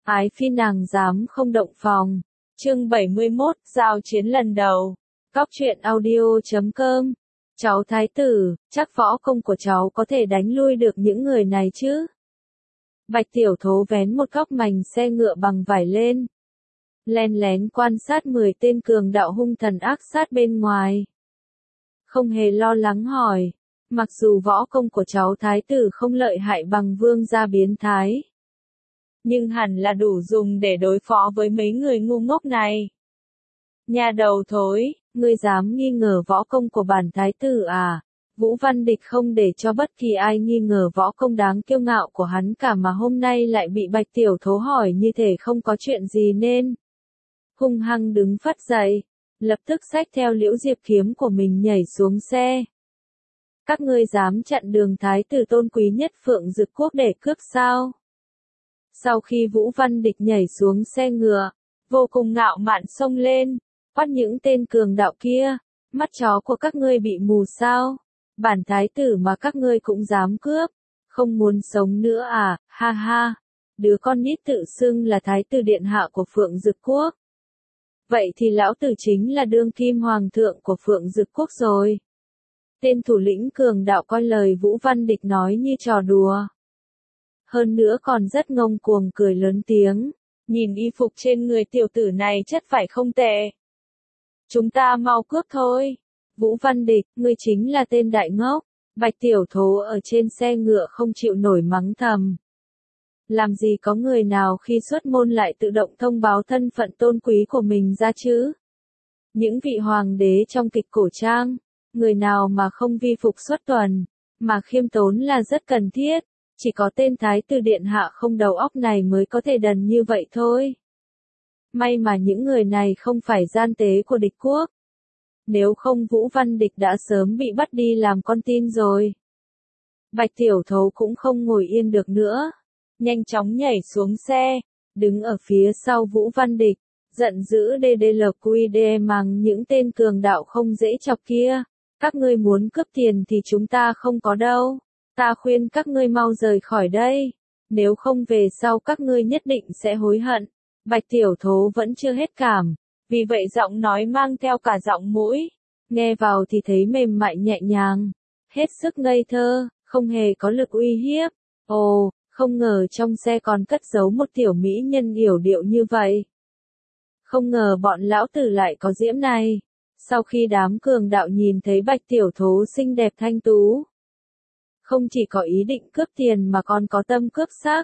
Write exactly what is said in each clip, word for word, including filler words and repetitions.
Ái phi nàng dám không động phòng. Chương bảy mươi mốt, giao chiến lần đầu. Cóc truyện audio chấm com. Cháu thái tử, chắc võ công của cháu có thể đánh lui được những người này chứ? Bạch Tiểu Thố vén một góc mành xe ngựa bằng vải lên. Len lén quan sát mười tên cường đạo hung thần ác sát bên ngoài. Không hề lo lắng hỏi, mặc dù võ công của cháu thái tử không lợi hại bằng vương gia biến thái, nhưng hẳn là đủ dùng để đối phó với mấy người ngu ngốc này. Nhà đầu thối, ngươi dám nghi ngờ võ công của bản thái tử à? Vũ Văn Địch không để cho bất kỳ ai nghi ngờ võ công đáng kiêu ngạo của hắn cả, mà hôm nay lại bị Bạch Tiểu Thố hỏi như thể không có chuyện gì nên hung hăng đứng phắt dậy, lập tức xách theo Liễu Diệp kiếm của mình nhảy xuống xe. Các ngươi dám chặn đường thái tử tôn quý nhất Phượng Dực Quốc để cướp sao? Sau khi Vũ Văn Địch nhảy xuống xe ngựa, vô cùng ngạo mạn xông lên, quát những tên cường đạo kia, mắt chó của các ngươi bị mù sao? Bản thái tử mà các ngươi cũng dám cướp, không muốn sống nữa à, ha ha, đứa con nít tự xưng là thái tử điện hạ của Phượng Dực Quốc. Vậy thì lão tử chính là đương kim hoàng thượng của Phượng Dực Quốc rồi. Tên thủ lĩnh cường đạo coi lời Vũ Văn Địch nói như trò đùa. Hơn nữa còn rất ngông cuồng cười lớn tiếng, nhìn y phục trên người tiểu tử này chất phải không tệ. Chúng ta mau cướp thôi. Vũ Văn Địch, ngươi chính là tên đại ngốc. Bạch Tiểu Thố ở trên xe ngựa không chịu nổi mắng thầm. Làm gì có người nào khi xuất môn lại tự động thông báo thân phận tôn quý của mình ra chứ? Những vị hoàng đế trong kịch cổ trang, người nào mà không vi phục xuất tuần, mà khiêm tốn là rất cần thiết. Chỉ có tên thái tử điện hạ không đầu óc này mới có thể đần như vậy thôi. May mà những người này không phải gian tế của địch quốc. Nếu không Vũ Văn Địch đã sớm bị bắt đi làm con tin rồi. Bạch Tiểu Thố cũng không ngồi yên được nữa. Nhanh chóng nhảy xuống xe, đứng ở phía sau Vũ Văn Địch, giận dữ đê đê lờ quy đê mắng những tên cường đạo không dễ chọc kia. Các ngươi muốn cướp tiền thì chúng ta không có đâu. Ta khuyên các ngươi mau rời khỏi đây. Nếu không về sau các ngươi nhất định sẽ hối hận. Bạch Tiểu Thố vẫn chưa hết cảm. Vì vậy giọng nói mang theo cả giọng mũi. Nghe vào thì thấy mềm mại nhẹ nhàng. Hết sức ngây thơ, không hề có lực uy hiếp. Ồ, không ngờ trong xe còn cất giấu một tiểu mỹ nhân yểu điệu như vậy. Không ngờ bọn lão tử lại có diễm này. Sau khi đám cường đạo nhìn thấy Bạch Tiểu Thố xinh đẹp thanh tú, không chỉ có ý định cướp tiền mà còn có tâm cướp xác.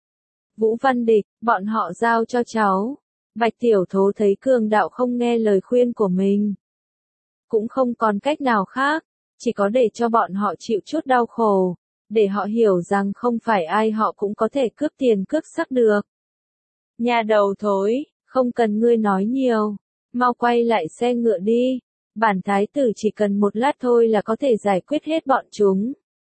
Vũ Văn Địch, bọn họ giao cho cháu. Bạch Tiểu Thố thấy cường đạo không nghe lời khuyên của mình, cũng không còn cách nào khác, chỉ có để cho bọn họ chịu chút đau khổ, để họ hiểu rằng không phải ai họ cũng có thể cướp tiền cướp sắc được. Nhà đầu thối, không cần ngươi nói nhiều, mau quay lại xe ngựa đi, bản thái tử chỉ cần một lát thôi là có thể giải quyết hết bọn chúng.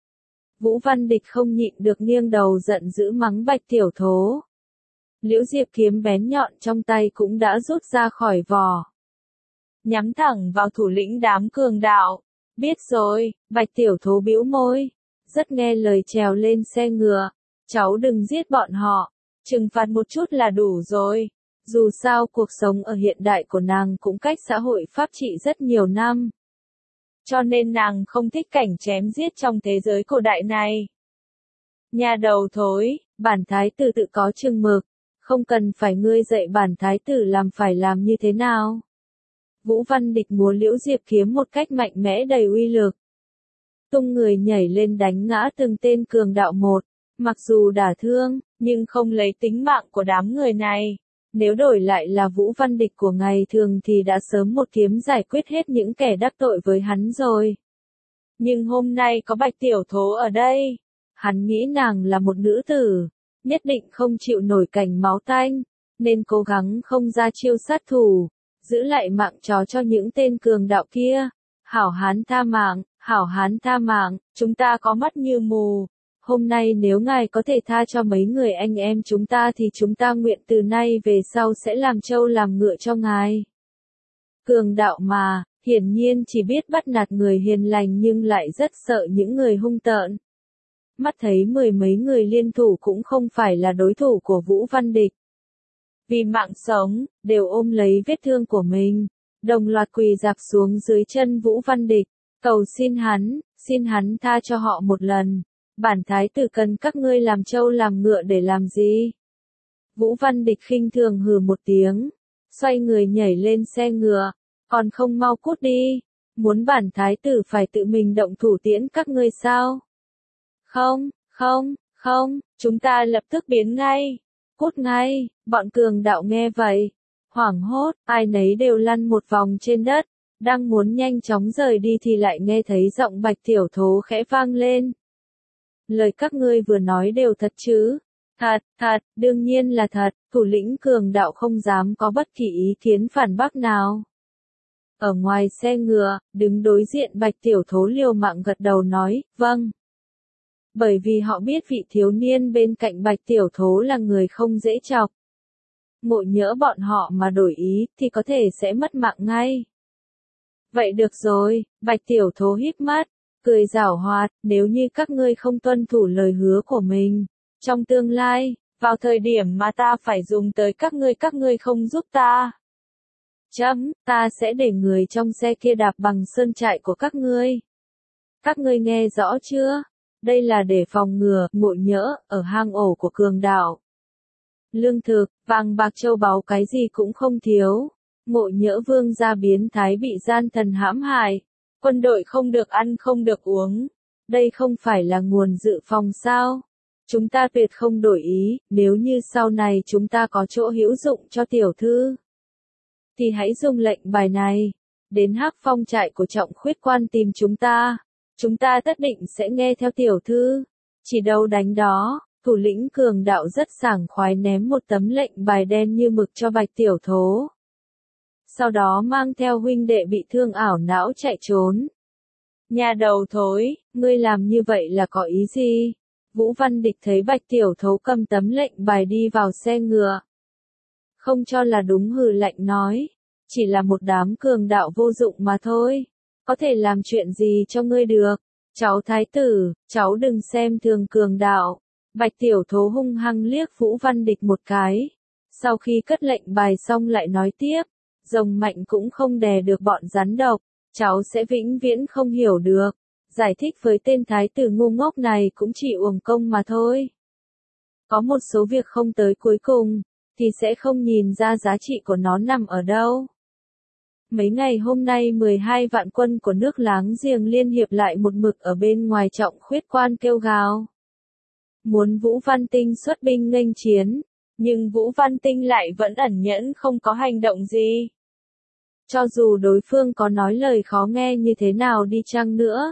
Vũ Văn Địch không nhịn được nghiêng đầu giận dữ mắng Bạch Tiểu Thố. Liễu Diệp kiếm bén nhọn trong tay cũng đã rút ra khỏi vỏ, nhắm thẳng vào thủ lĩnh đám cường đạo. Biết rồi, Bạch Tiểu Thố bĩu môi, rất nghe lời trèo lên xe ngựa. Cháu đừng giết bọn họ, trừng phạt một chút là đủ rồi. Dù sao cuộc sống ở hiện đại của nàng cũng cách xã hội pháp trị rất nhiều năm, cho nên nàng không thích cảnh chém giết trong thế giới cổ đại này. Nhà đầu thối, bản thái tử tự có chừng mực, không cần phải ngươi dạy bản thái tử làm phải làm như thế nào. Vũ Văn Địch múa Liễu Diệp kiếm một cách mạnh mẽ đầy uy lực, tung người nhảy lên đánh ngã từng tên cường đạo một, mặc dù đả thương, nhưng không lấy tính mạng của đám người này. Nếu đổi lại là Vũ Văn Địch của ngày thường thì đã sớm một kiếm giải quyết hết những kẻ đắc tội với hắn rồi. Nhưng hôm nay có Bạch Tiểu Thố ở đây, hắn nghĩ nàng là một nữ tử, nhất định không chịu nổi cảnh máu tanh, nên cố gắng không ra chiêu sát thủ, giữ lại mạng chó cho những tên cường đạo kia. Hảo hán tha mạng, hảo hán tha mạng, chúng ta có mắt như mù. Hôm nay nếu ngài có thể tha cho mấy người anh em chúng ta thì chúng ta nguyện từ nay về sau sẽ làm trâu làm ngựa cho ngài. Cường đạo mà, hiển nhiên chỉ biết bắt nạt người hiền lành nhưng lại rất sợ những người hung tợn. Mắt thấy mười mấy người liên thủ cũng không phải là đối thủ của Vũ Văn Địch. vì mạng sống, đều ôm lấy vết thương của mình, đồng loạt quỳ dạp xuống dưới chân Vũ Văn Địch, cầu xin hắn, xin hắn tha cho họ một lần. Bản thái tử cần các ngươi làm trâu làm ngựa để làm gì? Vũ Văn Địch khinh thường hừ một tiếng, xoay người nhảy lên xe ngựa, còn không mau cút đi, muốn bản thái tử phải tự mình động thủ tiễn các ngươi sao? Không, không, không, chúng ta lập tức biến ngay, cút ngay, bọn cường đạo nghe vậy, hoảng hốt, ai nấy đều lăn một vòng trên đất, đang muốn nhanh chóng rời đi thì lại nghe thấy giọng Bạch Tiểu Thố khẽ vang lên. Lời các ngươi vừa nói đều thật chứ? Thật, thật, đương nhiên là thật, thủ lĩnh cường đạo không dám có bất kỳ ý kiến phản bác nào. Ở ngoài xe ngựa, đứng đối diện Bạch Tiểu Thố liều mạng gật đầu nói, vâng. Bởi vì họ biết vị thiếu niên bên cạnh Bạch Tiểu Thố là người không dễ chọc. Ngộ nhỡ bọn họ mà đổi ý thì có thể sẽ mất mạng ngay. Vậy được rồi, Bạch Tiểu Thố híp mắt, cười giảo hoạt, nếu như các ngươi không tuân thủ lời hứa của mình, trong tương lai, vào thời điểm mà ta phải dùng tới các ngươi các ngươi không giúp ta. Chấm, ta sẽ để người trong xe kia đạp bằng sơn trại của các ngươi. Các ngươi nghe rõ chưa? Đây là để phòng ngừa, ngộ nhỡ, ở hang ổ của cường đạo. Lương thực, vàng bạc châu báu cái gì cũng không thiếu. Ngộ nhỡ vương gia biến thái bị gian thần hãm hại. Quân đội không được ăn không được uống. Đây không phải là nguồn dự phòng sao? Chúng ta tuyệt không đổi ý, nếu như sau này chúng ta có chỗ hữu dụng cho tiểu thư. Thì hãy dùng lệnh bài này. Đến Hắc Phong trại của Trọng Khuyết quan tìm chúng ta. Chúng ta tất định sẽ nghe theo tiểu thư. Chỉ đâu đánh đó, thủ lĩnh cường đạo rất sảng khoái ném một tấm lệnh bài đen như mực cho Bạch Tiểu Thố. Sau đó mang theo huynh đệ bị thương ảo não chạy trốn. Nhà đầu thối, ngươi làm như vậy là có ý gì? Vũ Văn Địch thấy Bạch Tiểu Thố cầm tấm lệnh bài đi vào xe ngựa. Không cho là đúng hừ lạnh nói. Chỉ là một đám cường đạo vô dụng mà thôi. Có thể làm chuyện gì cho ngươi được? Cháu thái tử, cháu đừng xem thường cường đạo. Bạch Tiểu Thố hung hăng liếc Vũ Văn Địch một cái. Sau khi cất lệnh bài xong lại nói tiếp. Rồng mạnh cũng không đè được bọn rắn độc. Cháu sẽ vĩnh viễn không hiểu được. Giải thích với tên thái tử ngu ngốc này cũng chỉ uổng công mà thôi. Có một số việc không tới cuối cùng, thì sẽ không nhìn ra giá trị của nó nằm ở đâu. Mấy ngày hôm nay mười hai vạn quân của nước láng giềng liên hiệp lại một mực ở bên ngoài Trọng Khuyết quan kêu gào. Muốn Vũ Văn Tinh xuất binh nghênh chiến, nhưng Vũ Văn Tinh lại vẫn ẩn nhẫn không có hành động gì. Cho dù đối phương có nói lời khó nghe như thế nào đi chăng nữa,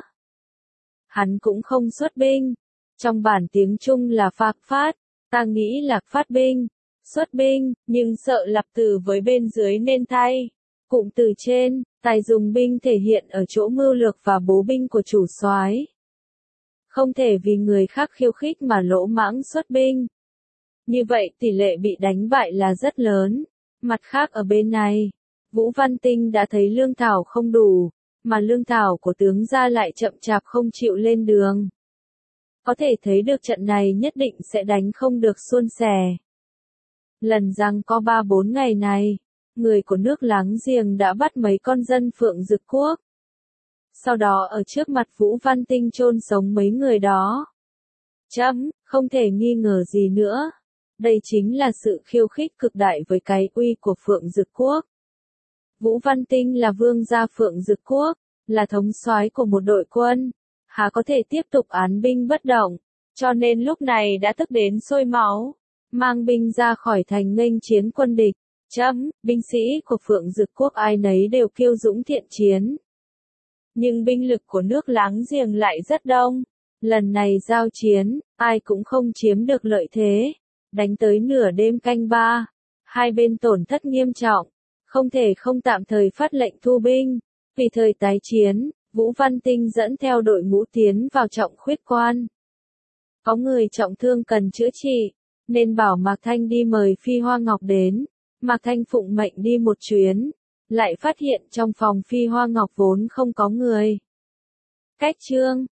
hắn cũng không xuất binh. Trong bản tiếng Trung là phạc phát, ta nghĩ là phát binh, xuất binh, nhưng sợ lặp từ với bên dưới nên thay. Cụm từ trên, tài dùng binh thể hiện ở chỗ mưu lược và bố binh của chủ soái. Không thể vì người khác khiêu khích mà lỗ mãng xuất binh. Như vậy tỷ lệ bị đánh bại là rất lớn. Mặt khác ở bên này, Vũ Văn Tinh đã thấy lương thảo không đủ, mà lương thảo của tướng gia lại chậm chạp không chịu lên đường. Có thể thấy được trận này nhất định sẽ đánh không được suôn sẻ. Lần giằng co ba bốn ngày này, người của nước láng giềng đã bắt mấy con dân Phượng Dực Quốc. Sau đó ở trước mặt Vũ Văn Tinh chôn sống mấy người đó. Chấm, không thể nghi ngờ gì nữa. Đây chính là sự khiêu khích cực đại với cái uy của Phượng Dực Quốc. Vũ Văn Tinh là vương gia Phượng Dực Quốc, là thống soái của một đội quân, há có thể tiếp tục án binh bất động, cho nên lúc này đã tức đến sôi máu, mang binh ra khỏi thành nghênh chiến quân địch. Chấm, binh sĩ của Phượng Dực Quốc ai nấy đều kiêu dũng thiện chiến. Nhưng binh lực của nước láng giềng lại rất đông. Lần này giao chiến, ai cũng không chiếm được lợi thế. Đánh tới nửa đêm canh ba, hai bên tổn thất nghiêm trọng, không thể không tạm thời phát lệnh thu binh. Vì thời tái chiến, Vũ Văn Tinh dẫn theo đội ngũ tiến vào Trọng Khuyết quan. Có người trọng thương cần chữa trị, nên bảo Mạc Thanh đi mời Phi Hoa Ngọc đến. Mạc Thanh phụng mệnh đi một chuyến, lại phát hiện trong phòng Phi Hoa Ngọc vốn không có người. Cách chương